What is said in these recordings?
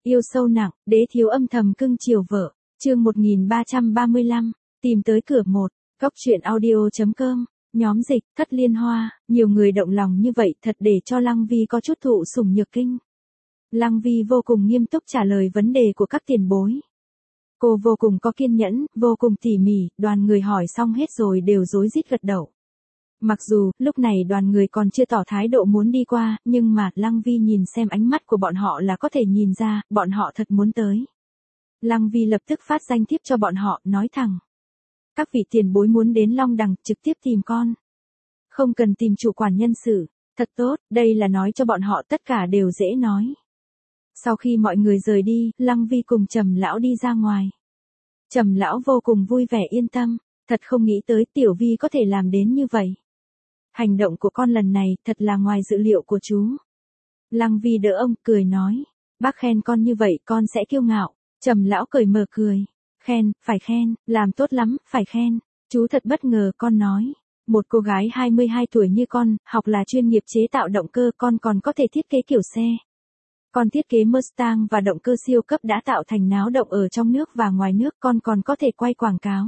Yêu sâu nặng, đế thiếu âm thầm cưng chiều vợ. Chương 1335, tìm tới cửa một. Góc truyện audio.com. Nhóm dịch, Thất Liên Hoa, nhiều người động lòng như vậy thật để cho Lăng Vi có chút thụ sủng nhược kinh. Lăng Vi vô cùng nghiêm túc trả lời vấn đề của các tiền bối. Cô vô cùng có kiên nhẫn, vô cùng tỉ mỉ, đoàn người hỏi xong hết rồi đều rối rít gật đầu. Mặc dù, lúc này đoàn người còn chưa tỏ thái độ muốn đi qua, nhưng mà, Lăng Vi nhìn xem ánh mắt của bọn họ là có thể nhìn ra, bọn họ thật muốn tới. Lăng Vi lập tức phát danh thiếp cho bọn họ, nói thẳng. Các vị tiền bối muốn đến Long Đằng, trực tiếp tìm con. Không cần tìm chủ quản nhân sự, thật tốt, đây là nói cho bọn họ tất cả đều dễ nói. Sau khi mọi người rời đi, Lăng Vi cùng Trầm lão đi ra ngoài. Trầm lão vô cùng vui vẻ yên tâm, thật không nghĩ tới Tiểu Vi có thể làm đến như vậy. Hành động của con lần này thật là ngoài dự liệu của chú. Lăng Vi đỡ ông, cười nói, bác khen con như vậy con sẽ kiêu ngạo. Trầm lão cười mờ cười, khen, phải khen, làm tốt lắm, phải khen. Chú thật bất ngờ, con nói. Một cô gái 22 tuổi như con, học là chuyên nghiệp chế tạo động cơ, con còn có thể thiết kế kiểu xe. Con thiết kế Mustang và động cơ siêu cấp đã tạo thành náo động ở trong nước và ngoài nước, con còn có thể quay quảng cáo.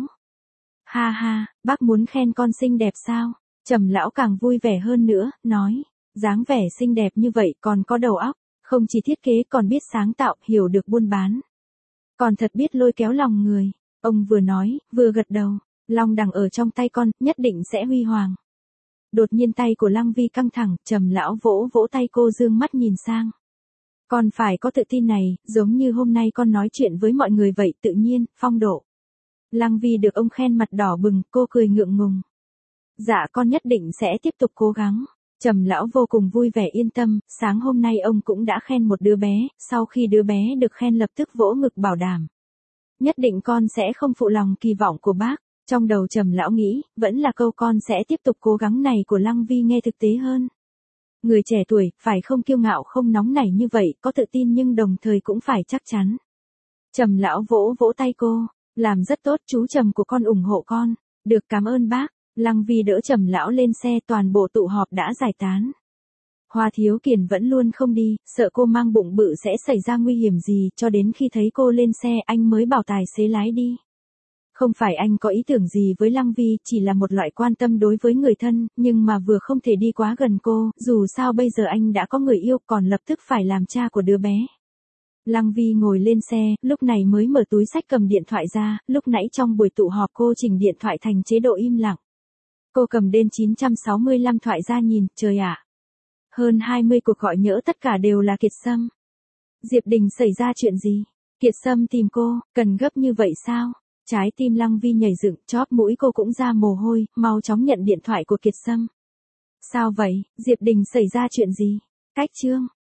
Ha ha, bác muốn khen con xinh đẹp sao? Trầm lão càng vui vẻ hơn nữa, nói, dáng vẻ xinh đẹp như vậy còn có đầu óc, không chỉ thiết kế còn biết sáng tạo, hiểu được buôn bán. Còn thật biết lôi kéo lòng người. Ông vừa nói, vừa gật đầu, Long Đằng ở trong tay con, nhất định sẽ huy hoàng. Đột nhiên tay của Lăng Vi căng thẳng, Trầm lão vỗ vỗ tay cô dương mắt nhìn sang. Con phải có tự tin này, giống như hôm nay con nói chuyện với mọi người vậy, tự nhiên, phong độ. Lăng Vi được ông khen mặt đỏ bừng, cô cười ngượng ngùng. Dạ con nhất định sẽ tiếp tục cố gắng. Trầm lão vô cùng vui vẻ yên tâm, sáng hôm nay ông cũng đã khen một đứa bé, sau khi đứa bé được khen lập tức vỗ ngực bảo đảm. Nhất định con sẽ không phụ lòng kỳ vọng của bác. Trong đầu Trầm lão nghĩ, vẫn là câu con sẽ tiếp tục cố gắng này của Lăng Vi nghe thực tế hơn. Người trẻ tuổi, phải không kiêu ngạo không nóng nảy như vậy, có tự tin nhưng đồng thời cũng phải chắc chắn. Trầm lão vỗ vỗ tay cô, làm rất tốt, chú Trầm của con ủng hộ con. Được, cảm ơn bác. Lăng Vi đỡ Trầm lão lên xe, toàn bộ tụ họp đã giải tán. Hoa Thiếu Kiền vẫn luôn không đi, sợ cô mang bụng bự sẽ xảy ra nguy hiểm gì, cho đến khi thấy cô lên xe anh mới bảo tài xế lái đi. Không phải anh có ý tưởng gì với Lăng Vi, chỉ là một loại quan tâm đối với người thân, nhưng mà vừa không thể đi quá gần cô, dù sao bây giờ anh đã có người yêu, còn lập tức phải làm cha của đứa bé. Lăng Vi ngồi lên xe, lúc này mới mở túi xách cầm điện thoại ra, lúc nãy trong buổi tụ họp cô chỉnh điện thoại thành chế độ im lặng. Cô cầm đến 965 thoại ra nhìn, trời ạ. Hơn 20 cuộc gọi nhỡ tất cả đều là Kiệt Sâm. Diệp Đình xảy ra chuyện gì? Kiệt Sâm tìm cô, cần gấp như vậy sao? Trái tim Lăng Vi nhảy dựng, chóp mũi cô cũng ra mồ hôi, mau chóng nhận điện thoại của Kiệt Sâm. Sao vậy, Diệp Đình xảy ra chuyện gì? Cách chương.